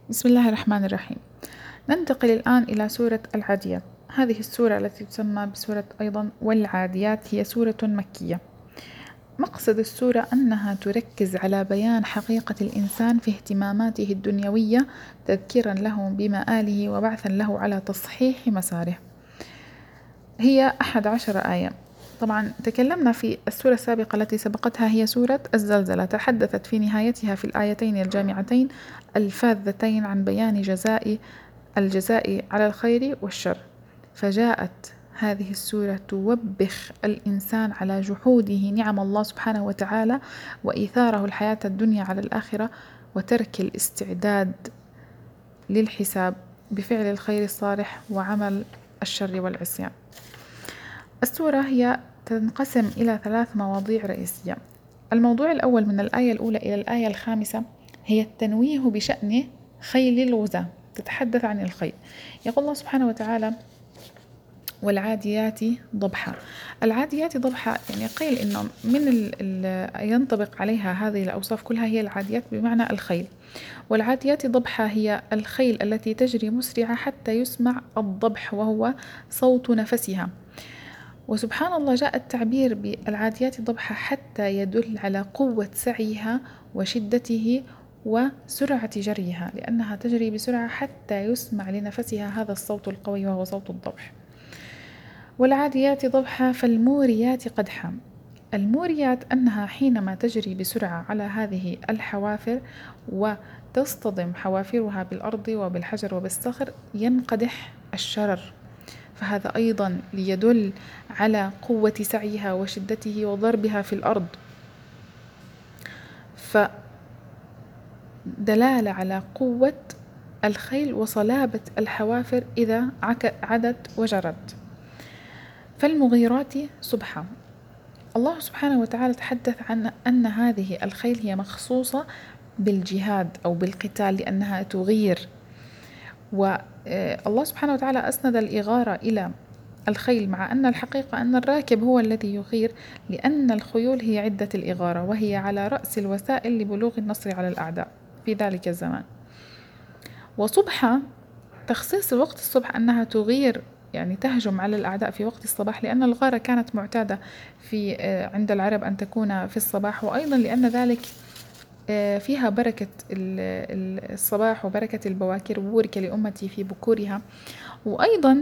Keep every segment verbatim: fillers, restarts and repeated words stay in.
بسم الله الرحمن الرحيم. ننتقل الآن إلى سورة العاديات. هذه السورة التي تسمى بسورة أيضا والعاديات هي سورة مكية. مقصد السورة أنها تركز على بيان حقيقة الإنسان في اهتماماته الدنيوية، تذكيرا له بمآله وبعثا له على تصحيح مساره. هي أحد عشر آية. طبعا تكلمنا في السورة السابقة التي سبقتها، هي سورة الزلزلة، تحدثت في نهايتها في الآيتين الجامعتين الفاذتين عن بيان جزاء الجزاء على الخير والشر. فجاءت هذه السورة توبخ الإنسان على جحوده نعم الله سبحانه وتعالى وإيثاره الحياة الدنيا على الآخرة، وترك الاستعداد للحساب بفعل الخير الصالح وعمل الشر والعصيان. السورة هي تنقسم إلى ثلاث مواضيع رئيسية. الموضوع الأول من الآية الأولى إلى الآية الخامسة هي التنويه بشأن خيل الغزاة، تتحدث عن الخيل. يقول الله سبحانه وتعالى: والعاديات ضبحا. العاديات ضبحا يعني قيل إنه من ال ال ينطبق عليها هذه الأوصاف كلها هي العاديات بمعنى الخيل. والعاديات ضبحا هي الخيل التي تجري مسرعة حتى يسمع الضبح وهو صوت نفسها. وسبحان الله جاء التعبير بالعاديات ضبحا حتى يدل على قوة سعيها وشدته وسرعة جريها، لأنها تجري بسرعة حتى يسمع لنفسها هذا الصوت القوي وهو صوت الضبح. والعاديات ضبحا فالموريات قدحا. الموريات أنها حينما تجري بسرعة على هذه الحوافر وتصطدم حوافرها بالأرض وبالحجر وبالصخر ينقدح الشرر، فهذا أيضا ليدل على قوة سعيها وشدته وضربها في الأرض، فدلالة على قوة الخيل وصلابة الحوافر إذا عدت وجرت. فالمغيرات صبحا. الله سبحانه وتعالى تحدث عن أن هذه الخيل هي مخصوصة بالجهاد أو بالقتال لأنها تغير، والله سبحانه وتعالى أسند الإغارة إلى الخيل، مع أن الحقيقة أن الراكب هو الذي يغير، لأن الخيول هي عدة الإغارة وهي على رأس الوسائل لبلوغ النصر على الأعداء في ذلك الزمان. وصبحا تخصيص وقت الصبح أنها تغير يعني تهجم على الأعداء في وقت الصباح، لأن الغارة كانت معتادة في عند العرب أن تكون في الصباح، وأيضا لأن ذلك فيها بركة الصباح وبركة البواكر، وبورك لأمتي في بكورها. وأيضا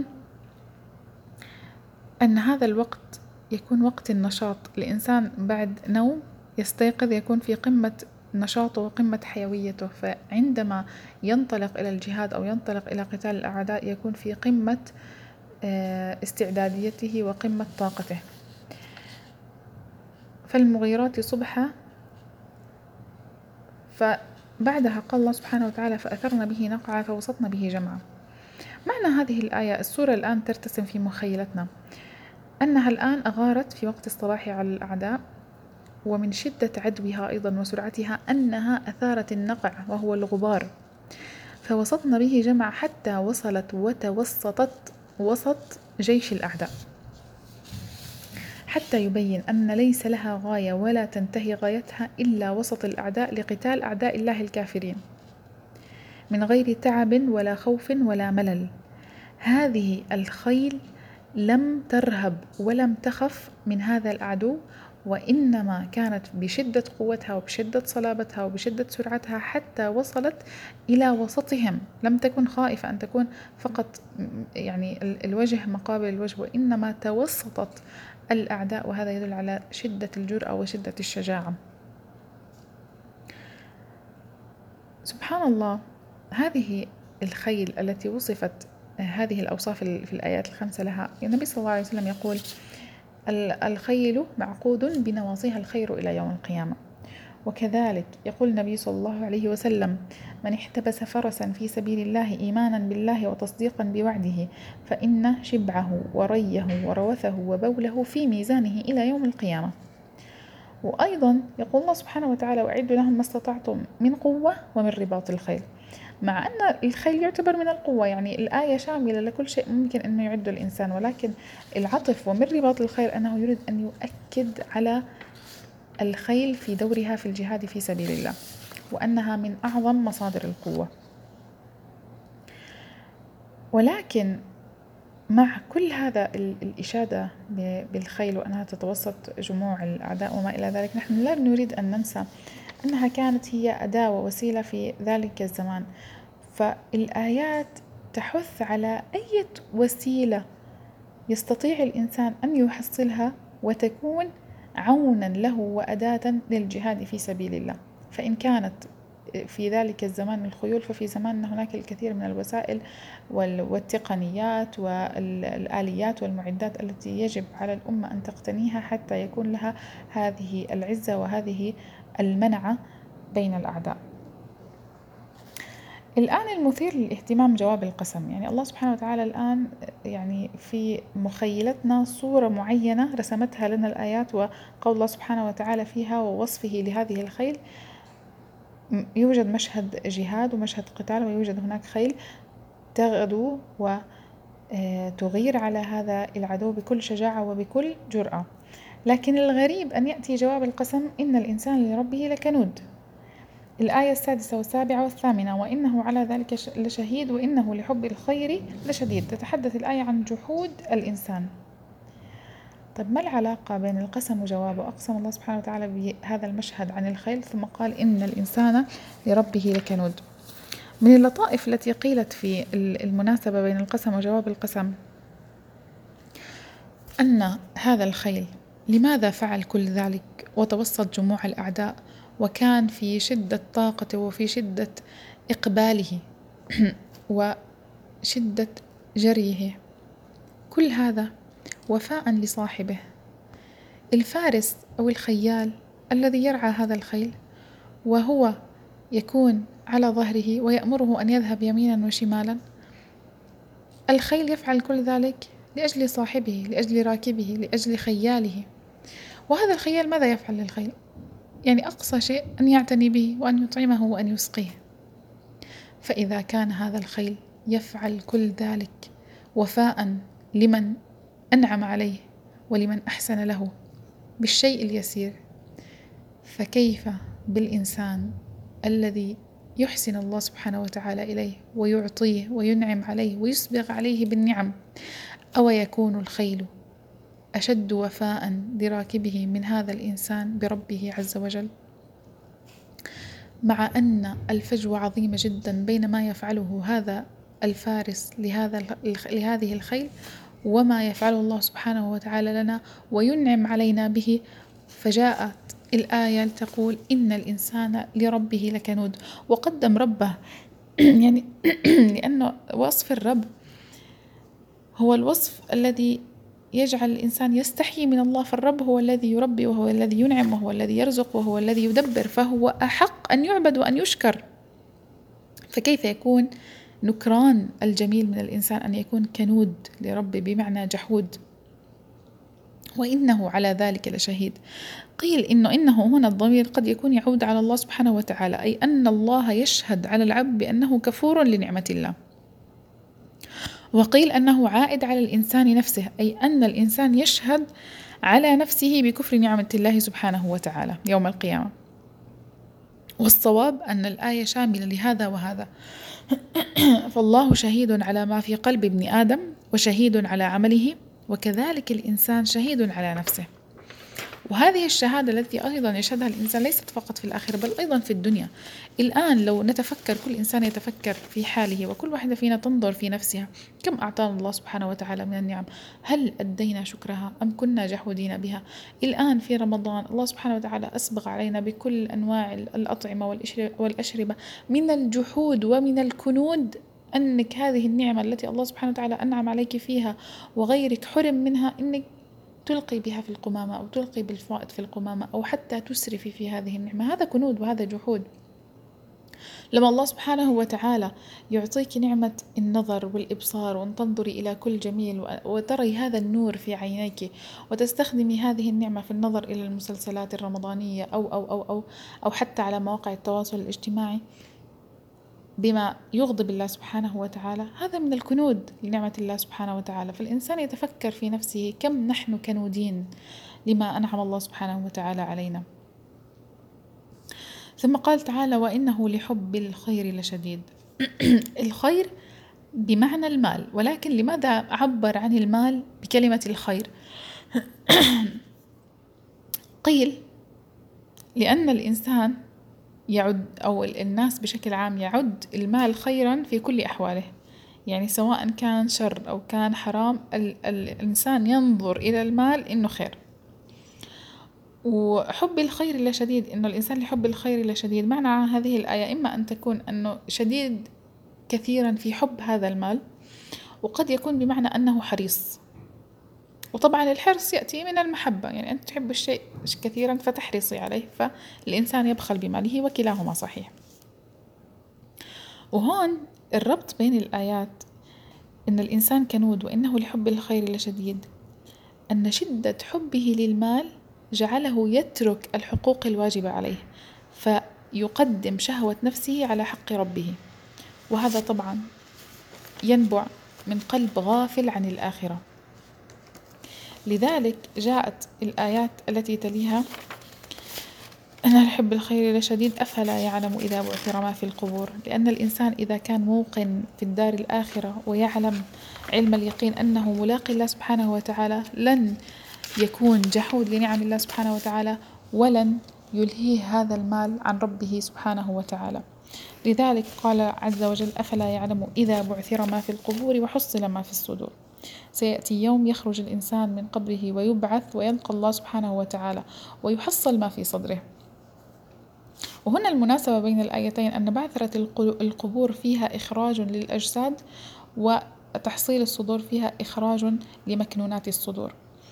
أن هذا الوقت يكون وقت النشاط، الإنسان بعد نوم يستيقظ يكون في قمة نشاطه وقمة حيويته، فعندما ينطلق إلى الجهاد أو ينطلق إلى قتال الأعداء يكون في قمة استعداديته وقمة طاقته. فالمغيرات صبحا، فبعدها قال الله سبحانه وتعالى: فأثرن به نقعا فوسطن به جمعا. معنى هذه الآية، السورة الآن ترتسم في مخيلتنا أنها الآن أغارت في وقت الصباح على الأعداء، ومن شدة عدوها أيضا وسرعتها أنها أثارت النقع وهو الغبار، فوسطن به جمع حتى وصلت وتوسطت وسط جيش الأعداء، حتى يبين أن ليس لها غاية ولا تنتهي غايتها إلا وسط الأعداء لقتال أعداء الله الكافرين من غير تعب ولا خوف ولا ملل. هذه الخيل لم ترهب ولم تخف من هذا العدو، وإنما كانت بشدة قوتها وبشدة صلابتها وبشدة سرعتها حتى وصلت إلى وسطهم، لم تكن خائفة أن تكون فقط يعني الوجه مقابل الوجه، وإنما توسطت الأعداء، وهذا يدل على شدة الجرأة وشدة الشجاعة. سبحان الله، هذه الخيل التي وصفت هذه الأوصاف في الآيات الخمسة لها، النبي صلى الله عليه وسلم يقول: الخيل معقود بنواصيها الخير إلى يوم القيامة. وكذلك يقول النبي صلى الله عليه وسلم: من احتبس فرسا في سبيل الله إيمانا بالله وتصديقا بوعده فإن شبعه وريه وروثه وبوله في ميزانه إلى يوم القيامة. وأيضا يقول الله سبحانه وتعالى: وأعدوا لهم ما استطعتم من قوة ومن رباط الخيل. مع أن الخيل يعتبر من القوة، يعني الآية شاملة لكل شيء ممكن أنه يعده الإنسان، ولكن العطف ومن رباط الخيل أنه يريد أن يؤكد على الخيل في دورها في الجهاد في سبيل الله، وأنها من أعظم مصادر القوة. ولكن مع كل هذا الإشادة بالخيل وأنها تتوسط جموع الأعداء وما إلى ذلك، نحن لا نريد أن ننسى أنها كانت هي أداة ووسيلة في ذلك الزمان. فالآيات تحث على أي وسيلة يستطيع الإنسان أن يحصلها وتكون عونا له وأداة للجهاد في سبيل الله. فإن كانت في ذلك الزمان الخيول، ففي زماننا هناك الكثير من الوسائل والتقنيات والآليات والمعدات التي يجب على الأمة أن تقتنيها حتى يكون لها هذه العزة وهذه المنعة بين الأعداء. الآن المثير للاهتمام جواب القسم. يعني الله سبحانه وتعالى الآن يعني في مخيلتنا صورة معينة رسمتها لنا الآيات، وقول الله سبحانه وتعالى فيها ووصفه لهذه الخيل. يوجد مشهد جهاد ومشهد قتال، ويوجد هناك خيل تغدو وتغير على هذا العدو بكل شجاعة وبكل جرأة. لكن الغريب أن يأتي جواب القسم: إن الإنسان لربه لكنود. الآية السادسة والسابعة والثامنة: وإنه على ذلك لشهيد وإنه لحب الخير لشديد. تتحدث الآية عن جحود الإنسان. طب ما العلاقة بين القسم وجوابه؟ أقسم الله سبحانه وتعالى بهذا المشهد عن الخيل ثم قال إن الإنسان لربه لكنود. من اللطائف التي قيلت في المناسبة بين القسم وجواب القسم أن هذا الخيل لماذا فعل كل ذلك وتوسط جموع الأعداء وكان في شدة طاقته وفي شدة إقباله وشدة جريه، كل هذا وفاء لصاحبه. الفارس أو الخيال الذي يرعى هذا الخيل وهو يكون على ظهره ويأمره أن يذهب يمينا وشمالا، الخيل يفعل كل ذلك لأجل صاحبه، لأجل راكبه، لأجل خياله. وهذا الخيال ماذا يفعل للخيل؟ يعني أقصى شيء أن يعتني به وأن يطعمه وأن يسقيه. فإذا كان هذا الخيل يفعل كل ذلك وفاء لمن أنعم عليه ولمن أحسن له بالشيء اليسير، فكيف بالإنسان الذي يحسن الله سبحانه وتعالى إليه ويعطيه وينعم عليه ويسبغ عليه بالنعم؟ أو يكون الخيل أشد وفاء لراكبه من هذا الإنسان بربه عز وجل؟ مع أن الفجوة عظيمة جدا بين ما يفعله هذا الفارس لهذا لهذه الخيل وما يفعله الله سبحانه وتعالى لنا وينعم علينا به. فجاءت الآية تقول إن الإنسان لربه لكنود، وقدم ربه يعني لأنه وصف الرب هو الوصف الذي يجعل الإنسان يستحي من الله. فالرب هو الذي يربي وهو الذي ينعم وهو الذي يرزق وهو الذي يدبر، فهو أحق أن يعبد وأن يشكر. فكيف يكون نكران الجميل من الإنسان أن يكون كنود لربه بمعنى جحود؟ وإنه على ذلك لشهيد. قيل إنه إنه هنا الضمير قد يكون يعود على الله سبحانه وتعالى، أي أن الله يشهد على العبد بأنه كفور لنعمة الله. وقيل أنه عائد على الإنسان نفسه، أي أن الإنسان يشهد على نفسه بكفر نعمة الله سبحانه وتعالى يوم القيامة. والصواب أن الآية شاملة لهذا وهذا. فالله شهيد على ما في قلب ابن آدم وشهيد على عمله، وكذلك الإنسان شهيد على نفسه. وهذه الشهادة التي أيضا يشهدها الإنسان ليست فقط في الآخرة بل أيضا في الدنيا. الآن لو نتفكر، كل إنسان يتفكر في حاله وكل واحدة فينا تنظر في نفسها، كم أعطانا الله سبحانه وتعالى من النعم؟ هل أدينا شكرها أم كنا جحودين بها؟ الآن في رمضان الله سبحانه وتعالى أسبغ علينا بكل أنواع الأطعمة والأشربة من الجحود ومن الكنود أنك هذه النعمة التي الله سبحانه وتعالى أنعم عليك فيها وغيرك حرم منها، إنك تلقي بها في القمامة أو تلقي بالفائض في القمامة أو حتى تسرفي في هذه النعمة. هذا كنود وهذا جحود. لما الله سبحانه وتعالى يعطيك نعمة النظر والإبصار وأن تنظري إلى كل جميل وتري هذا النور في عينيك وتستخدمي هذه النعمة في النظر إلى المسلسلات الرمضانية أو أو أو أو أو حتى على مواقع التواصل الاجتماعي بما يغضب الله سبحانه وتعالى، هذا من الكنود لنعمة الله سبحانه وتعالى. فالإنسان يتفكر في نفسه كم نحن كنودين لما أنعم الله سبحانه وتعالى علينا. ثم قال تعالى وإنه لحب الخير لشديد. الخير بمعنى المال، ولكن لماذا عبر عن المال بكلمة الخير؟ قيل لأن الإنسان يعد أو الناس بشكل عام يعد المال خيرا في كل أحواله، يعني سواء كان شر أو كان حرام ال الإنسان ينظر إلى المال إنه خير. وحب الخير لا شديد، إنه الإنسان لحب الخير لا شديد، معنى هذه الآية إما أن تكون أنه شديد كثيرا في حب هذا المال، وقد يكون بمعنى أنه حريص. وطبعا الحرص يأتي من المحبة، يعني أنت تحب الشيء كثيرا فتحرصي عليه، فالإنسان يبخل بماله، وكلاهما صحيح. وهون الربط بين الآيات إن الإنسان كنود وإنه لحب الخير لشديد، أن شدة حبه للمال جعله يترك الحقوق الواجبة عليه، فيقدم شهوة نفسه على حق ربه، وهذا طبعا ينبع من قلب غافل عن الآخرة. لذلك جاءت الآيات التي تليها: أنا لحب الخير لشديد أفلا يعلم إذا بعثر ما في القبور. لأن الإنسان إذا كان موقن في الدار الآخرة ويعلم علم اليقين أنه ملاقي الله سبحانه وتعالى، لن يكون جحود لنعم الله سبحانه وتعالى، ولن يلهيه هذا المال عن ربه سبحانه وتعالى. لذلك قال عز وجل: أفلا يعلم إذا بعثر ما في القبور وحصل ما في الصدور. سيأتي يوم يخرج الإنسان من قبره ويبعث ويلقى الله سبحانه وتعالى ويحصل ما في صدره. وهنا المناسبة بين الآيتين أن بعثرة القبور فيها إخراج للأجساد، وتحصيل الصدور فيها إخراج لمكنونات الصدور.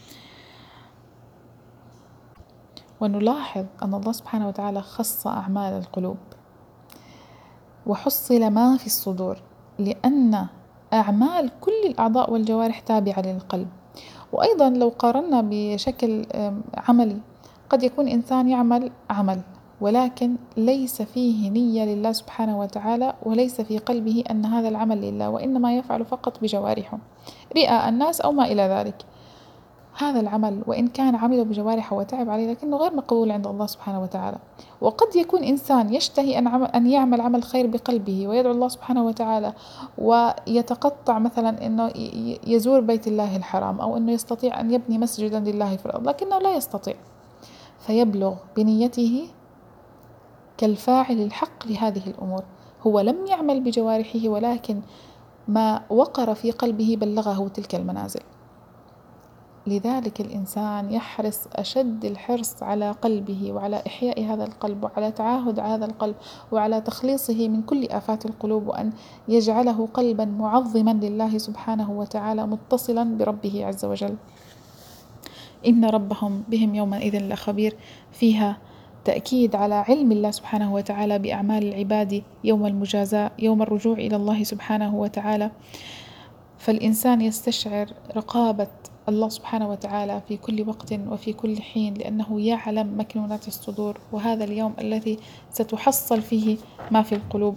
ونلاحظ أن الله سبحانه وتعالى خص أعمال القلوب وحصل ما في الصدور، لأن أعمال كل الأعضاء والجوارح تابعة للقلب. وأيضا لو قارنا بشكل عملي، قد يكون إنسان يعمل عمل ولكن ليس فيه نية لله سبحانه وتعالى، وليس في قلبه أن هذا العمل لله، وإنما يفعل فقط بجوارحه رئاء الناس أو ما إلى ذلك. هذا العمل وإن كان عمله بجوارحه وتعب عليه، لكنه غير مقبول عند الله سبحانه وتعالى. وقد يكون إنسان يشتهي أن يعمل عمل خير بقلبه ويدعو الله سبحانه وتعالى، ويتقطع مثلا أنه يزور بيت الله الحرام، أو أنه يستطيع أن يبني مسجدا لله في الأرض، لكنه لا يستطيع، فيبلغ بنيته كالفاعل الحق لهذه الأمور. هو لم يعمل بجوارحه، ولكن ما وقر في قلبه بلغه تلك المنازل. لذلك الإنسان يحرص أشد الحرص على قلبه وعلى إحياء هذا القلب وعلى تعاهد هذا القلب وعلى تخليصه من كل آفات القلوب، وأن يجعله قلبا معظما لله سبحانه وتعالى متصلا بربه عز وجل. إن ربهم بهم يومئذ لخبير، فيها تأكيد على علم الله سبحانه وتعالى بأعمال العباد يوم المجازاة، يوم الرجوع إلى الله سبحانه وتعالى. فالإنسان يستشعر رقابة الله سبحانه وتعالى في كل وقت وفي كل حين، لأنه يعلم مكنونات الصدور، وهذا اليوم الذي ستحصل فيه ما في القلوب.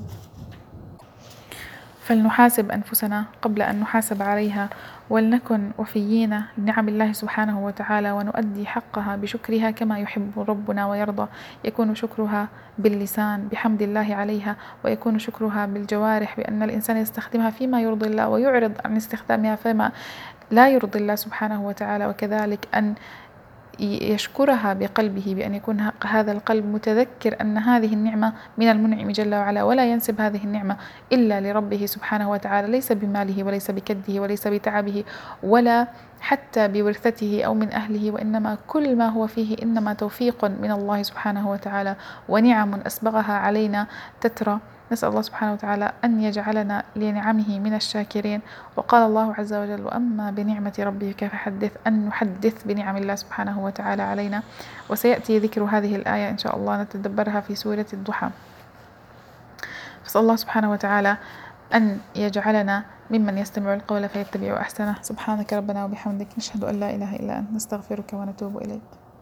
فلنحاسب أنفسنا قبل أن نحاسب عليها، ولنكن وفيين لنعم الله سبحانه وتعالى، ونؤدي حقها بشكرها كما يحب ربنا ويرضى. يكون شكرها باللسان بحمد الله عليها، ويكون شكرها بالجوارح بأن الإنسان يستخدمها فيما يرضي الله، ويعرض عن استخدامها فيما لا يرضي الله سبحانه وتعالى. وكذلك أن يشكرها بقلبه، بأن يكون هذا القلب متذكر أن هذه النعمة من المنعم جل وعلا، ولا ينسب هذه النعمة إلا لربه سبحانه وتعالى، ليس بماله وليس بكده وليس بتعبه ولا حتى بورثته أو من أهله، وإنما كل ما هو فيه إنما توفيق من الله سبحانه وتعالى ونعم أسبغها علينا تترى. نسأل الله سبحانه وتعالى أن يجعلنا لنعمه من الشاكرين. وقال الله عز وجل: وأما بنعمة ربك فحدث، أن نحدث بنعم الله سبحانه وتعالى علينا. وسيأتي ذكر هذه الآية إن شاء الله نتدبرها في سورة الضحى. فسأل الله سبحانه وتعالى أن يجعلنا ممن يستمع القول فيتبع أحسنه. سبحانك ربنا وبحمدك، نشهد أن لا إله إلا أنت، نستغفرك ونتوب إليك.